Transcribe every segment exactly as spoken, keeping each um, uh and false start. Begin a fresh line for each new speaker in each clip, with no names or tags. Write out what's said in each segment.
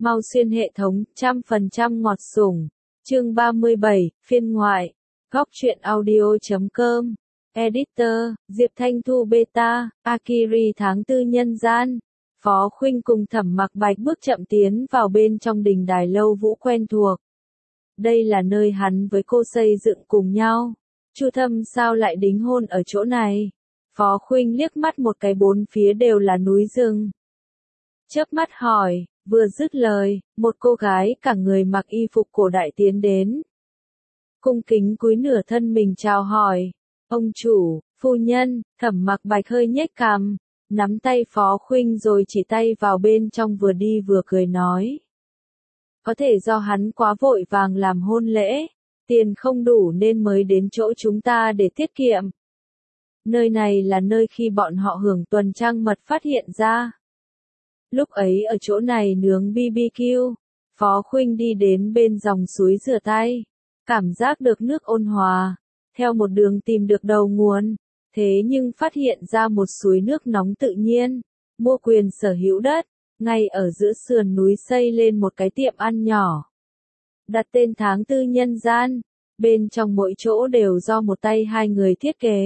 Mau xuyên hệ thống, trăm phần trăm ngọt sủng. Chương ba mươi bảy, phiên ngoại. Góc truyện audio chấm com. Editor, Diệp Thanh Thu Beta, Akiri tháng tư nhân gian. Phó Khuynh cùng Thẩm Mặc Bạch bước chậm tiến vào bên trong đình đài lâu vũ quen thuộc. Đây là nơi hắn với cô xây dựng cùng nhau. Chu Thâm sao lại đính hôn ở chỗ này? Phó Khuynh liếc mắt một cái bốn phía đều là núi rừng. Chớp mắt hỏi, vừa dứt lời, một cô gái cả người mặc y phục cổ đại tiến đến. Cung kính cúi nửa thân mình chào hỏi. Ông chủ, phu nhân, Thẩm Mặc Bạch hơi nhếch cằm, nắm tay Phó Khuynh rồi chỉ tay vào bên trong vừa đi vừa cười nói. Có thể do hắn quá vội vàng làm hôn lễ, tiền không đủ nên mới đến chỗ chúng ta để tiết kiệm. Nơi này là nơi khi bọn họ hưởng tuần trăng mật phát hiện ra. Lúc ấy ở chỗ này nướng bê bê kiu, Phó Khuynh đi đến bên dòng suối rửa tay, cảm giác được nước ôn hòa, theo một đường tìm được đầu nguồn, thế nhưng phát hiện ra một suối nước nóng tự nhiên, mua quyền sở hữu đất, ngay ở giữa sườn núi xây lên một cái tiệm ăn nhỏ. Đặt tên tháng tư nhân gian, bên trong mỗi chỗ đều do một tay hai người thiết kế.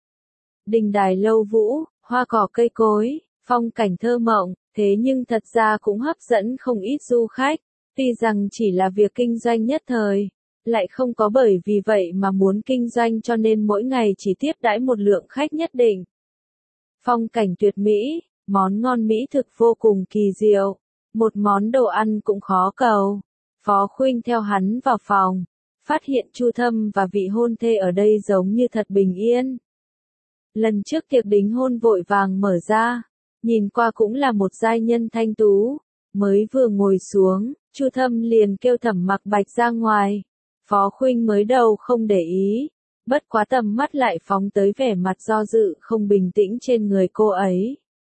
Đình đài lâu vũ, hoa cỏ cây cối, phong cảnh thơ mộng, thế nhưng thật ra cũng hấp dẫn không ít du khách, tuy rằng chỉ là việc kinh doanh nhất thời, lại không có bởi vì vậy mà muốn kinh doanh cho nên mỗi ngày chỉ tiếp đãi một lượng khách nhất định. Phong cảnh tuyệt mỹ, món ngon mỹ thực vô cùng kỳ diệu, một món đồ ăn cũng khó cầu. Phó Khuynh theo hắn vào phòng, phát hiện Chu Thâm và vị hôn thê ở đây giống như thật bình yên. Lần trước tiệc đính hôn vội vàng mở ra, nhìn qua cũng là một giai nhân thanh tú, mới vừa ngồi xuống, Chu Thâm liền kêu Thẩm Mặc Bạch ra ngoài. Phó Khuynh mới đầu không để ý, bất quá tầm mắt lại phóng tới vẻ mặt do dự không bình tĩnh trên người cô ấy.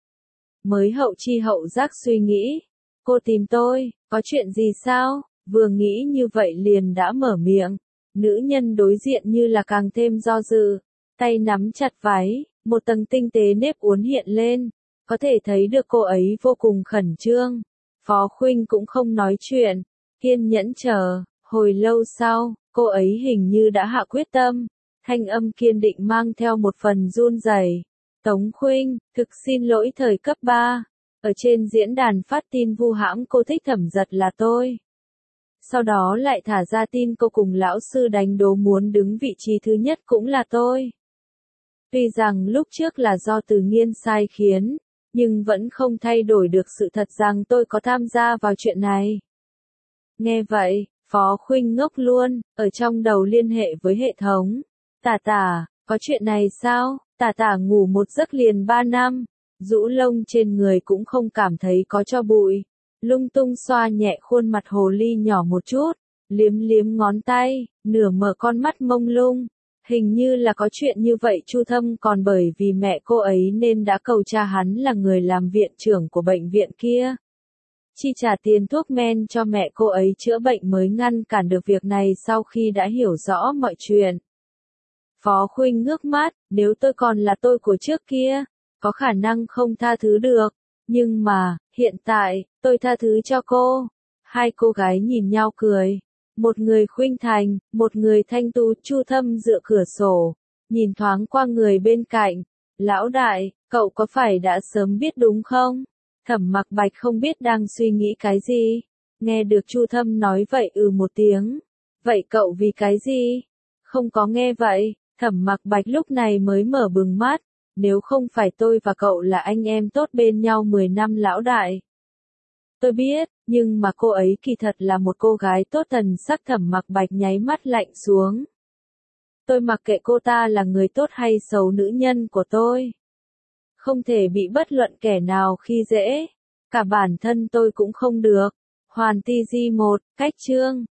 Mới hậu chi hậu giác suy nghĩ, cô tìm tôi, có chuyện gì sao? Vừa nghĩ như vậy liền đã mở miệng, nữ nhân đối diện như là càng thêm do dự, tay nắm chặt váy, một tầng tinh tế nếp uốn hiện lên, có thể thấy được cô ấy vô cùng khẩn trương. Phó Khuynh cũng không nói chuyện, kiên nhẫn chờ, hồi lâu sau, cô ấy hình như đã hạ quyết tâm, thanh âm kiên định mang theo một phần run rẩy. Tống Khuynh, thực xin lỗi thời cấp ba, ở trên diễn đàn phát tin vu hãm cô thích Thẩm Giật là tôi. Sau đó lại thả ra tin cô cùng lão sư đánh đố muốn đứng vị trí thứ nhất cũng là tôi. Tuy rằng lúc trước là do Từ Nghiên sai khiến, nhưng vẫn không thay đổi được sự thật rằng tôi có tham gia vào chuyện này. Nghe vậy, Phó Khuynh ngốc luôn, ở trong đầu liên hệ với hệ thống. Tả tả, có chuyện này sao? Tả tả ngủ một giấc liền ba năm, rũ lông trên người cũng không cảm thấy có tro bụi. Lung tung xoa nhẹ khuôn mặt hồ ly nhỏ một chút, liếm liếm ngón tay, nửa mở con mắt mông lung. Hình như là có chuyện như vậy. Chu Thâm còn bởi vì mẹ cô ấy nên đã cầu cha hắn là người làm viện trưởng của bệnh viện kia, chi trả tiền thuốc men cho mẹ cô ấy chữa bệnh mới ngăn cản được việc này sau khi đã hiểu rõ mọi chuyện. Phó Khuynh ngước mắt, nếu tôi còn là tôi của trước kia, có khả năng không tha thứ được, nhưng mà, hiện tại, tôi tha thứ cho cô. Hai cô gái nhìn nhau cười. Một người khuynh thành, một người thanh tú. Chu Thâm dựa cửa sổ, nhìn thoáng qua người bên cạnh. Lão đại, cậu có phải đã sớm biết đúng không? Thẩm Mặc Bạch không biết đang suy nghĩ cái gì. Nghe được Chu Thâm nói vậy ừ một tiếng. Vậy cậu vì cái gì? Không có nghe vậy, Thẩm Mặc Bạch lúc này mới mở bừng mắt. Nếu không phải tôi và cậu là anh em tốt bên nhau mười năm lão đại. Tôi biết, nhưng mà cô ấy kỳ thật là một cô gái tốt. Thần sắc Thẩm Mặc Bạch nháy mắt lạnh xuống. Tôi mặc kệ cô ta là người tốt hay xấu, nữ nhân của tôi không thể bị bất luận kẻ nào khi dễ, cả bản thân tôi cũng không được. Hoàn ti di một, cách chương.